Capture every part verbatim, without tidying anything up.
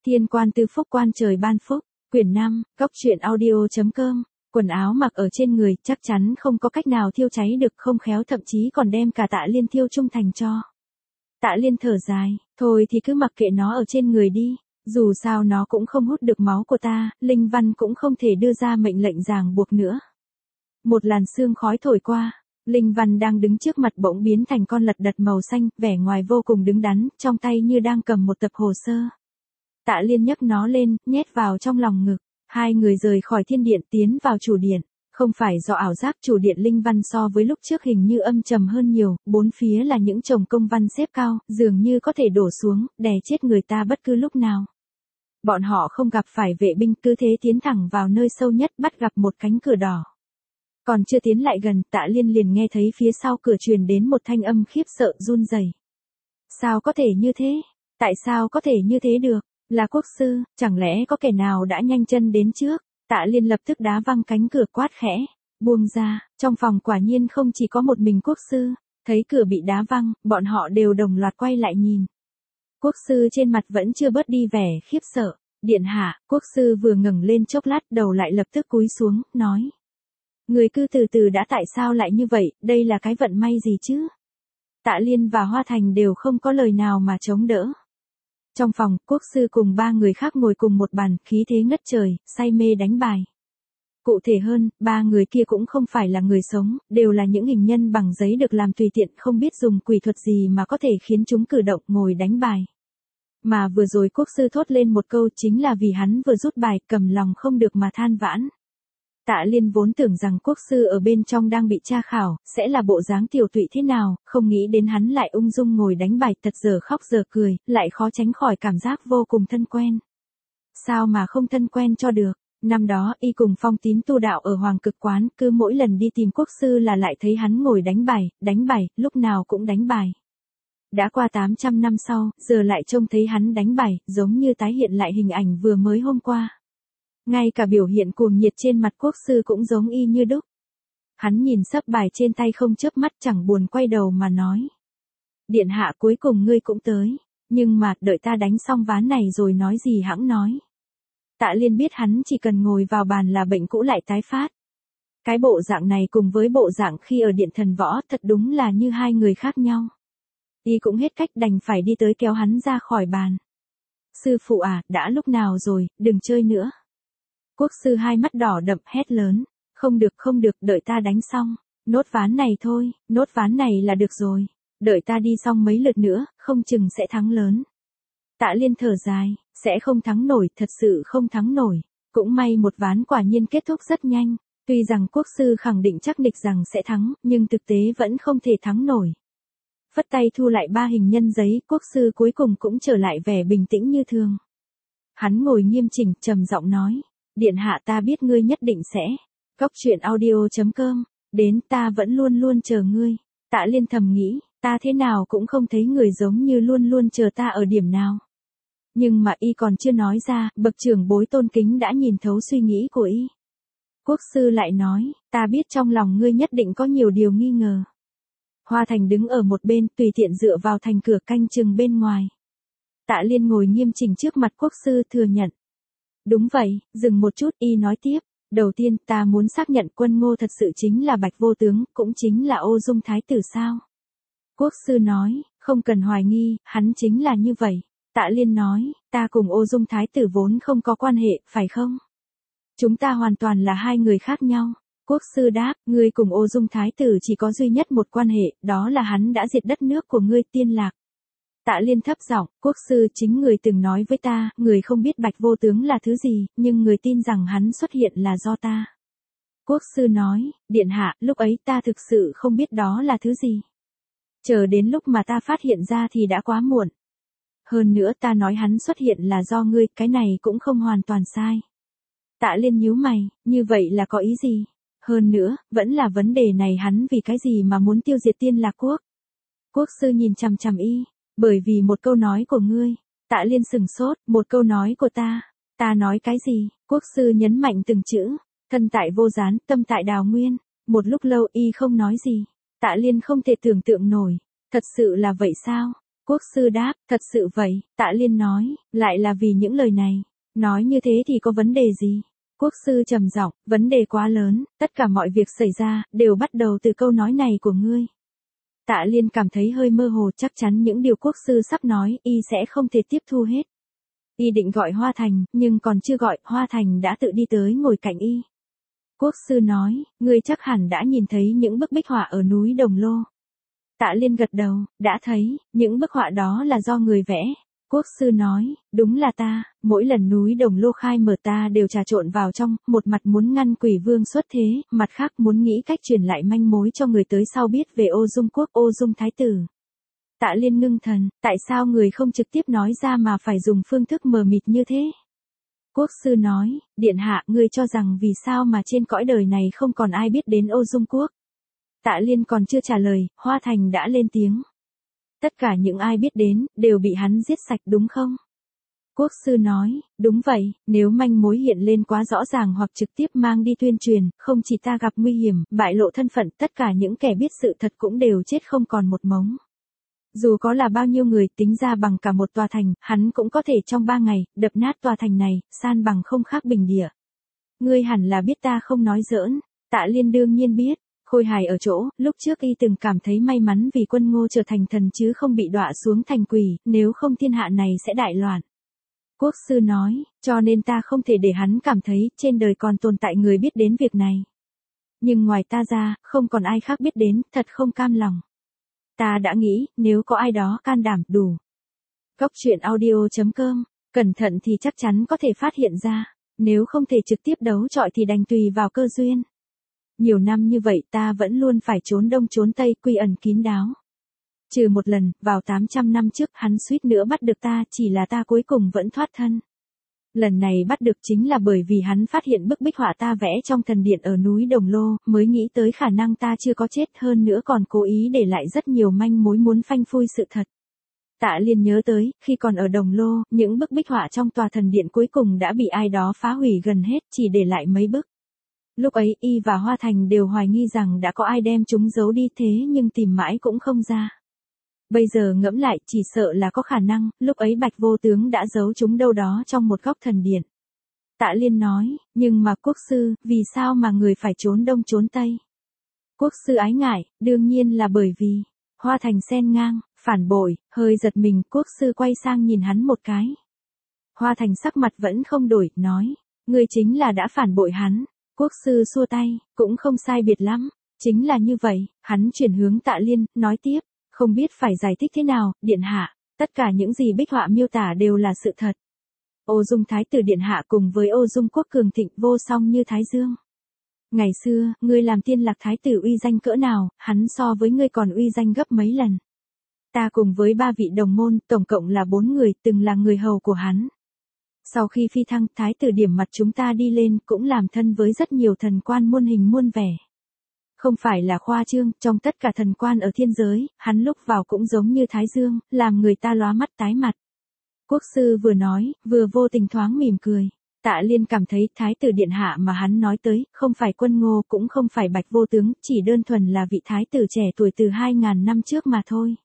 Thiên quan tư phúc quan trời ban phúc, quyển năm, góc truyện audio.com, quần áo mặc ở trên người chắc chắn không có cách nào thiêu cháy được, không khéo thậm chí còn đem cả Tạ Liên thiêu trung thành cho. Tạ Liên thở dài, thôi thì cứ mặc kệ nó ở trên người đi, dù sao nó cũng không hút được máu của ta, Linh Văn cũng không thể đưa ra mệnh lệnh ràng buộc nữa. Một làn sương khói thổi qua, Linh Văn đang đứng trước mặt bỗng biến thành con lật đật màu xanh, vẻ ngoài vô cùng đứng đắn, trong tay như đang cầm một tập hồ sơ. Tạ Liên nhấc nó lên, nhét vào trong lòng ngực, hai người rời khỏi thiên điện tiến vào chủ điện. Không phải do ảo giác, chủ điện Linh Văn so với lúc trước hình như âm trầm hơn nhiều, bốn phía là những chồng công văn xếp cao, dường như có thể đổ xuống, đè chết người ta bất cứ lúc nào. Bọn họ không gặp phải vệ binh, cứ thế tiến thẳng vào nơi sâu nhất, bắt gặp một cánh cửa đỏ. Còn chưa tiến lại gần, Tạ Liên liền nghe thấy phía sau cửa truyền đến một thanh âm khiếp sợ run rẩy. Sao có thể như thế? Tại sao có thể như thế được? Là quốc sư, chẳng lẽ có kẻ nào đã nhanh chân đến trước? Tạ Liên lập tức đá văng cánh cửa, quát khẽ, buông ra. Trong phòng quả nhiên không chỉ có một mình quốc sư. Thấy cửa bị đá văng, bọn họ đều đồng loạt quay lại nhìn. Quốc sư trên mặt vẫn chưa bớt đi vẻ khiếp sợ. Điện hạ, quốc sư vừa ngẩng lên chốc lát, đầu lại lập tức cúi xuống, nói. Người cứ từ từ đã, tại sao lại như vậy, đây là cái vận may gì chứ? Tạ Liên và Hoa Thành đều không có lời nào mà chống đỡ. Trong phòng, quốc sư cùng ba người khác ngồi cùng một bàn, khí thế ngất trời, say mê đánh bài. Cụ thể hơn, ba người kia cũng không phải là người sống, đều là những hình nhân bằng giấy được làm tùy tiện, không biết dùng quỷ thuật gì mà có thể khiến chúng cử động ngồi đánh bài. Mà vừa rồi quốc sư thốt lên một câu chính là vì hắn vừa rút bài, cầm lòng không được mà than vãn. Tạ Liên vốn tưởng rằng quốc sư ở bên trong đang bị tra khảo, sẽ là bộ dáng tiểu tụy thế nào, không nghĩ đến hắn lại ung dung ngồi đánh bài, thật giờ khóc giờ cười, lại khó tránh khỏi cảm giác vô cùng thân quen. Sao mà không thân quen cho được, năm đó y cùng Phong Tín tu đạo ở Hoàng Cực Quán, cứ mỗi lần đi tìm quốc sư là lại thấy hắn ngồi đánh bài, đánh bài, lúc nào cũng đánh bài. Đã qua tám trăm năm sau, giờ lại trông thấy hắn đánh bài, giống như tái hiện lại hình ảnh vừa mới hôm qua. Ngay cả biểu hiện cuồng nhiệt trên mặt quốc sư cũng giống y như đúc. Hắn nhìn sấp bài trên tay không chớp mắt, chẳng buồn quay đầu mà nói. Điện hạ, cuối cùng ngươi cũng tới, nhưng mà đợi ta đánh xong ván này rồi nói gì hẵng nói. Tạ Liên biết hắn chỉ cần ngồi vào bàn là bệnh cũ lại tái phát. Cái bộ dạng này cùng với bộ dạng khi ở điện thần võ thật đúng là như hai người khác nhau. Y cũng hết cách đành phải đi tới kéo hắn ra khỏi bàn. Sư phụ à, đã lúc nào rồi, đừng chơi nữa. Quốc sư hai mắt đỏ đậm hét lớn, không được không được, đợi ta đánh xong, nốt ván này thôi, nốt ván này là được rồi, đợi ta đi xong mấy lượt nữa, không chừng sẽ thắng lớn. Tạ Liên thở dài, sẽ không thắng nổi, thật sự không thắng nổi, cũng may một ván quả nhiên kết thúc rất nhanh, tuy rằng quốc sư khẳng định chắc nịch rằng sẽ thắng, nhưng thực tế vẫn không thể thắng nổi. Phất tay thu lại ba hình nhân giấy, quốc sư cuối cùng cũng trở lại vẻ bình tĩnh như thường. Hắn ngồi nghiêm chỉnh, trầm giọng nói. Điện hạ, ta biết ngươi nhất định sẽ. Góc truyện audio.com. Đến, ta vẫn luôn luôn chờ ngươi. Tạ Liên thầm nghĩ, ta thế nào cũng không thấy người giống như luôn luôn chờ ta ở điểm nào. Nhưng mà y còn chưa nói ra, bậc trưởng bối tôn kính đã nhìn thấu suy nghĩ của y. Quốc sư lại nói, ta biết trong lòng ngươi nhất định có nhiều điều nghi ngờ. Hoa Thành đứng ở một bên, tùy tiện dựa vào thành cửa canh chừng bên ngoài. Tạ Liên ngồi nghiêm chỉnh trước mặt quốc sư thừa nhận. Đúng vậy, dừng một chút, y nói tiếp, đầu tiên ta muốn xác nhận Quân Ngô thật sự chính là Bạch Vô Tướng, cũng chính là Ô Dung Thái tử sao? Quốc sư nói, không cần hoài nghi, hắn chính là như vậy. Tạ Liên nói, ta cùng Ô Dung Thái tử vốn không có quan hệ, phải không? Chúng ta hoàn toàn là hai người khác nhau. Quốc sư đáp, ngươi cùng Ô Dung Thái tử chỉ có duy nhất một quan hệ, đó là hắn đã diệt đất nước của ngươi, Tiên Lạc. Tạ Liên thấp giọng, quốc sư, chính người từng nói với ta, người không biết Bạch Vô Tướng là thứ gì, nhưng người tin rằng hắn xuất hiện là do ta. Quốc sư nói, điện hạ, lúc ấy ta thực sự không biết đó là thứ gì. Chờ đến lúc mà ta phát hiện ra thì đã quá muộn. Hơn nữa ta nói hắn xuất hiện là do ngươi, cái này cũng không hoàn toàn sai. Tạ Liên nhíu mày, như vậy là có ý gì? Hơn nữa, vẫn là vấn đề này, hắn vì cái gì mà muốn tiêu diệt Tiên Lạc quốc? Quốc sư nhìn chằm chằm y. Bởi vì một câu nói của ngươi. Tạ Liên sừng sốt, một câu nói của ta. Ta nói cái gì? Quốc sư nhấn mạnh từng chữ. Thân tại vô gián, tâm tại đào nguyên. Một lúc lâu y không nói gì. Tạ Liên không thể tưởng tượng nổi. Thật sự là vậy sao? Quốc sư đáp, thật sự vậy, Tạ Liên nói, lại là vì những lời này. Nói như thế thì có vấn đề gì? Quốc sư trầm giọng, vấn đề quá lớn, tất cả mọi việc xảy ra, đều bắt đầu từ câu nói này của ngươi. Tạ Liên cảm thấy hơi mơ hồ, chắc chắn những điều quốc sư sắp nói, y sẽ không thể tiếp thu hết. Y định gọi Hoa Thành, nhưng còn chưa gọi, Hoa Thành đã tự đi tới ngồi cạnh y. Quốc sư nói, ngươi chắc hẳn đã nhìn thấy những bức bích họa ở núi Đồng Lô. Tạ Liên gật đầu, đã thấy, những bức họa đó là do người vẽ. Quốc sư nói, đúng là ta, mỗi lần núi Đồng Lô khai mở ta đều trà trộn vào trong, một mặt muốn ngăn Quỷ Vương xuất thế, mặt khác muốn nghĩ cách truyền lại manh mối cho người tới sau biết về Ô Dung Quốc, Ô Dung Thái Tử. Tạ Liên ngưng thần, tại sao người không trực tiếp nói ra mà phải dùng phương thức mờ mịt như thế? Quốc sư nói, điện hạ, ngươi cho rằng vì sao mà trên cõi đời này không còn ai biết đến Ô Dung Quốc? Tạ Liên còn chưa trả lời, Hoa Thành đã lên tiếng. Tất cả những ai biết đến, đều bị hắn giết sạch đúng không? Quốc sư nói, đúng vậy, nếu manh mối hiện lên quá rõ ràng hoặc trực tiếp mang đi tuyên truyền, không chỉ ta gặp nguy hiểm, bại lộ thân phận, tất cả những kẻ biết sự thật cũng đều chết không còn một mống. Dù có là bao nhiêu người tính ra bằng cả một tòa thành, hắn cũng có thể trong ba ngày, đập nát tòa thành này, san bằng không khác bình địa. Ngươi hẳn là biết ta không nói giỡn. Tạ Liên đương nhiên biết. Khôi hài ở chỗ, lúc trước y từng cảm thấy may mắn vì Quân Ngô trở thành thần chứ không bị đọa xuống thành quỷ, nếu không thiên hạ này sẽ đại loạn. Quốc sư nói, cho nên ta không thể để hắn cảm thấy trên đời còn tồn tại người biết đến việc này. Nhưng ngoài ta ra, không còn ai khác biết đến, thật không cam lòng. Ta đã nghĩ, nếu có ai đó can đảm đủ. Góc truyện audio chấm com, cẩn thận thì chắc chắn có thể phát hiện ra, nếu không thể trực tiếp đấu chọi thì đành tùy vào cơ duyên. Nhiều năm như vậy ta vẫn luôn phải trốn đông trốn tây, quy ẩn kín đáo. Trừ một lần, vào tám trăm năm trước hắn suýt nữa bắt được ta, chỉ là ta cuối cùng vẫn thoát thân. Lần này bắt được chính là bởi vì hắn phát hiện bức bích họa ta vẽ trong thần điện ở núi Đồng Lô, mới nghĩ tới khả năng ta chưa có chết, hơn nữa còn cố ý để lại rất nhiều manh mối muốn phanh phui sự thật. Tạ Liên nhớ tới, khi còn ở Đồng Lô, những bức bích họa trong tòa thần điện cuối cùng đã bị ai đó phá hủy gần hết, chỉ để lại mấy bức. Lúc ấy, y và Hoa Thành đều hoài nghi rằng đã có ai đem chúng giấu đi, thế nhưng tìm mãi cũng không ra. Bây giờ ngẫm lại, chỉ sợ là có khả năng, lúc ấy Bạch Vô Tướng đã giấu chúng đâu đó trong một góc thần điện. Tạ Liên nói, nhưng mà quốc sư, vì sao mà người phải trốn đông trốn tây? Quốc sư ái ngại, đương nhiên là bởi vì, Hoa Thành xen ngang, phản bội, hơi giật mình, quốc sư quay sang nhìn hắn một cái. Hoa Thành sắc mặt vẫn không đổi, nói, ngươi chính là đã phản bội hắn. Quốc sư xua tay, cũng không sai biệt lắm, chính là như vậy. Hắn chuyển hướng Tạ Liên, nói tiếp, không biết phải giải thích thế nào, điện hạ, tất cả những gì bích họa miêu tả đều là sự thật. Ô Dung Thái Tử điện hạ cùng với Ô Dung Quốc cường thịnh vô song như Thái Dương. Ngày xưa, ngươi làm Tiên Lạc Thái Tử uy danh cỡ nào, hắn so với ngươi còn uy danh gấp mấy lần. Ta cùng với ba vị đồng môn, tổng cộng là bốn người, từng là người hầu của hắn. Sau khi phi thăng, Thái Tử điểm mặt chúng ta đi lên, cũng làm thân với rất nhiều thần quan muôn hình muôn vẻ. Không phải là khoa trương, trong tất cả thần quan ở thiên giới, hắn lúc vào cũng giống như Thái Dương, làm người ta lóa mắt tái mặt. Quốc sư vừa nói, vừa vô tình thoáng mỉm cười. Tạ Liên cảm thấy Thái Tử điện hạ mà hắn nói tới, không phải Quân Ngô cũng không phải Bạch Vô Tướng, chỉ đơn thuần là vị Thái Tử trẻ tuổi từ hai ngàn năm trước mà thôi.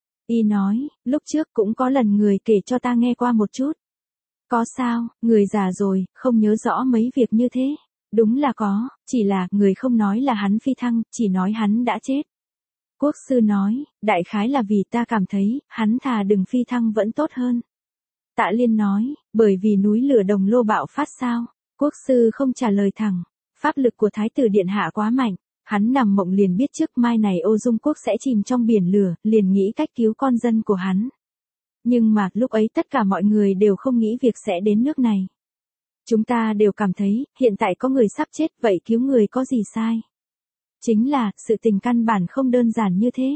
Y nói, lúc trước cũng có lần người kể cho ta nghe qua một chút. Có sao, người già rồi, không nhớ rõ mấy việc như thế. Đúng là có, chỉ là, người không nói là hắn phi thăng, chỉ nói hắn đã chết. Quốc sư nói, đại khái là vì ta cảm thấy, hắn thà đừng phi thăng vẫn tốt hơn. Tạ Liên nói, bởi vì núi lửa Đồng Lô bạo phát sao? Quốc sư không trả lời thẳng. Pháp lực của Thái Tử điện hạ quá mạnh. Hắn nằm mộng liền biết trước mai này Ô Dung Quốc sẽ chìm trong biển lửa, liền nghĩ cách cứu con dân của hắn. Nhưng mà, lúc ấy tất cả mọi người đều không nghĩ việc sẽ đến nước này. Chúng ta đều cảm thấy, hiện tại có người sắp chết, vậy cứu người có gì sai? Chính là, sự tình căn bản không đơn giản như thế.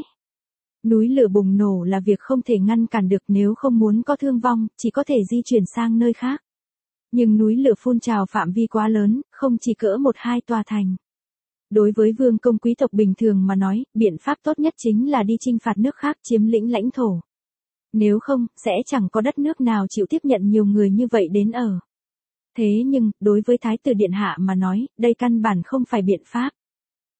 Núi lửa bùng nổ là việc không thể ngăn cản được, nếu không muốn có thương vong, chỉ có thể di chuyển sang nơi khác. Nhưng núi lửa phun trào phạm vi quá lớn, không chỉ cỡ một hai tòa thành. Đối với vương công quý tộc bình thường mà nói, biện pháp tốt nhất chính là đi chinh phạt nước khác chiếm lĩnh lãnh thổ. Nếu không, sẽ chẳng có đất nước nào chịu tiếp nhận nhiều người như vậy đến ở. Thế nhưng, đối với Thái Tử điện hạ mà nói, đây căn bản không phải biện pháp.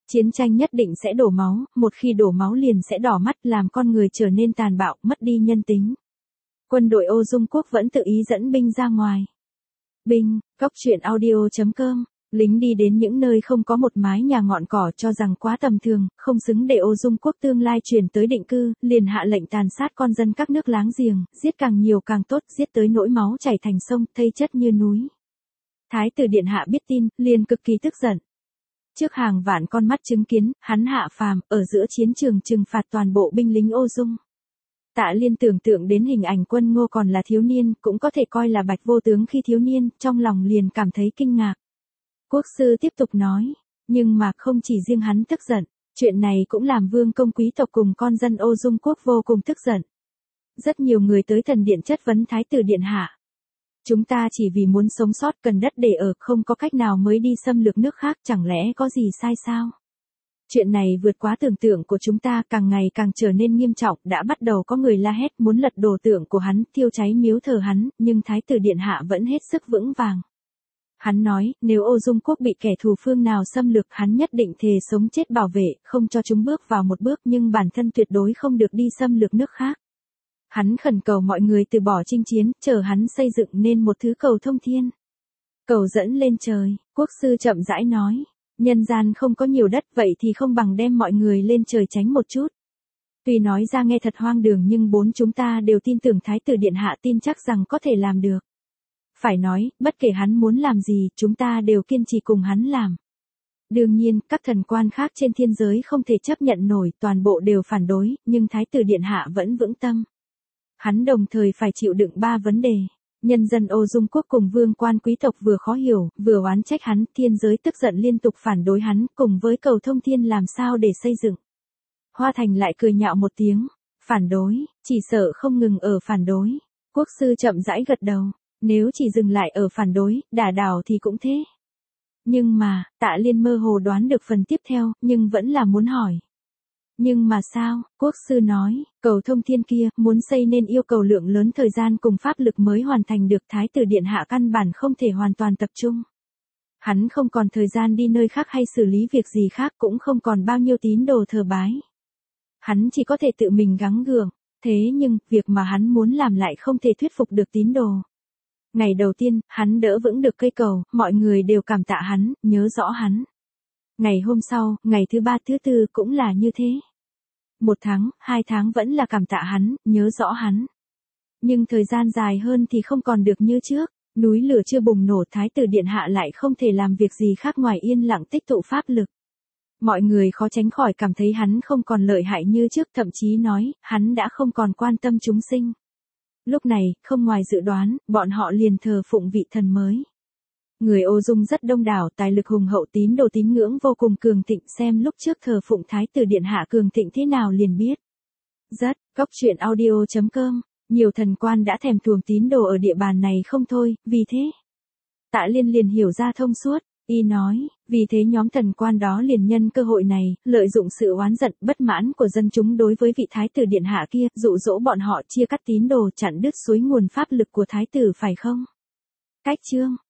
Chiến tranh nhất định sẽ đổ máu, một khi đổ máu liền sẽ đỏ mắt làm con người trở nên tàn bạo, mất đi nhân tính. Quân đội Ô Dung Quốc vẫn tự ý dẫn binh ra ngoài. Binh, cóc truyện audio chấm com. Lính đi đến những nơi không có một mái nhà ngọn cỏ cho rằng quá tầm thường, không xứng để Ô Dung Quốc tương lai chuyển tới định cư, liền hạ lệnh tàn sát con dân các nước láng giềng, giết càng nhiều càng tốt, giết tới nỗi máu chảy thành sông, thây chất như núi. Thái tử điện hạ biết tin, liền cực kỳ tức giận. Trước hàng vạn con mắt chứng kiến, hắn hạ phàm, ở giữa chiến trường trừng phạt toàn bộ binh lính Ô Dung. Tạ Liên tưởng tượng đến hình ảnh Quân Ngô còn là thiếu niên, cũng có thể coi là Bạch Vô Tướng khi thiếu niên, trong lòng liền cảm thấy kinh ngạc. Quốc sư tiếp tục nói, nhưng mà không chỉ riêng hắn tức giận, chuyện này cũng làm vương công quý tộc cùng con dân Ô Dung Quốc vô cùng tức giận. Rất nhiều người tới thần điện chất vấn Thái tử điện hạ. Chúng ta chỉ vì muốn sống sót cần đất để ở, không có cách nào mới đi xâm lược nước khác, chẳng lẽ có gì sai sao? Chuyện này vượt quá tưởng tượng của chúng ta, càng ngày càng trở nên nghiêm trọng, đã bắt đầu có người la hét muốn lật đổ tượng của hắn, thiêu cháy miếu thờ hắn, nhưng Thái tử điện hạ vẫn hết sức vững vàng. Hắn nói, nếu Ô Dung Quốc bị kẻ thù phương nào xâm lược, hắn nhất định thề sống chết bảo vệ, không cho chúng bước vào một bước, nhưng bản thân tuyệt đối không được đi xâm lược nước khác. Hắn khẩn cầu mọi người từ bỏ chinh chiến, chờ hắn xây dựng nên một thứ cầu thông thiên. Cầu dẫn lên trời, quốc sư chậm rãi nói, nhân gian không có nhiều đất, vậy thì không bằng đem mọi người lên trời tránh một chút. Tuy nói ra nghe thật hoang đường nhưng bốn chúng ta đều tin tưởng Thái tử điện hạ tin chắc rằng có thể làm được. Phải nói, bất kể hắn muốn làm gì, chúng ta đều kiên trì cùng hắn làm. Đương nhiên, các thần quan khác trên thiên giới không thể chấp nhận nổi, toàn bộ đều phản đối, nhưng Thái tử điện hạ vẫn vững tâm. Hắn đồng thời phải chịu đựng ba vấn đề. Nhân dân Ô Dung Quốc cùng vương quan quý tộc vừa khó hiểu, vừa oán trách hắn, thiên giới tức giận liên tục phản đối hắn, cùng với cầu thông thiên làm sao để xây dựng. Hoa Thành lại cười nhạo một tiếng, phản đối, chỉ sợ không ngừng ở phản đối. Quốc sư chậm rãi gật đầu, nếu chỉ dừng lại ở phản đối, đả đảo thì cũng thế. Nhưng mà, Tạ Liên mơ hồ đoán được phần tiếp theo, nhưng vẫn là muốn hỏi. Nhưng mà sao, quốc sư nói, cầu thông thiên kia, muốn xây nên yêu cầu lượng lớn thời gian cùng pháp lực mới hoàn thành được, Thái tử điện hạ căn bản không thể hoàn toàn tập trung. Hắn không còn thời gian đi nơi khác hay xử lý việc gì khác, cũng không còn bao nhiêu tín đồ thờ bái. Hắn chỉ có thể tự mình gắng gượng, thế nhưng, việc mà hắn muốn làm lại không thể thuyết phục được tín đồ. Ngày đầu tiên, hắn đỡ vững được cây cầu, mọi người đều cảm tạ hắn, nhớ rõ hắn. Ngày hôm sau, ngày thứ ba thứ tư cũng là như thế. Một tháng, hai tháng vẫn là cảm tạ hắn, nhớ rõ hắn. Nhưng thời gian dài hơn thì không còn được như trước, núi lửa chưa bùng nổ, Thái tử điện hạ lại không thể làm việc gì khác ngoài yên lặng tích tụ pháp lực. Mọi người khó tránh khỏi cảm thấy hắn không còn lợi hại như trước, thậm chí nói, hắn đã không còn quan tâm chúng sinh. Lúc này, không ngoài dự đoán, bọn họ liền thờ phụng vị thần mới. Người Ô Dung rất đông đảo, tài lực hùng hậu, tín đồ tín ngưỡng vô cùng cường thịnh, xem lúc trước thờ phụng Thái tử điện hạ cường thịnh thế nào liền biết. Rất, cóc truyện audio chấm com, nhiều thần quan đã thèm thuồng tín đồ ở địa bàn này không thôi, vì thế. Tạ Liên liền hiểu ra thông suốt, y nói, vì thế nhóm thần quan đó liền nhân cơ hội này, lợi dụng sự oán giận, bất mãn của dân chúng đối với vị Thái tử điện hạ kia, dụ dỗ bọn họ chia cắt tín đồ, chặn đứt suối nguồn pháp lực của Thái tử phải không? Cách chương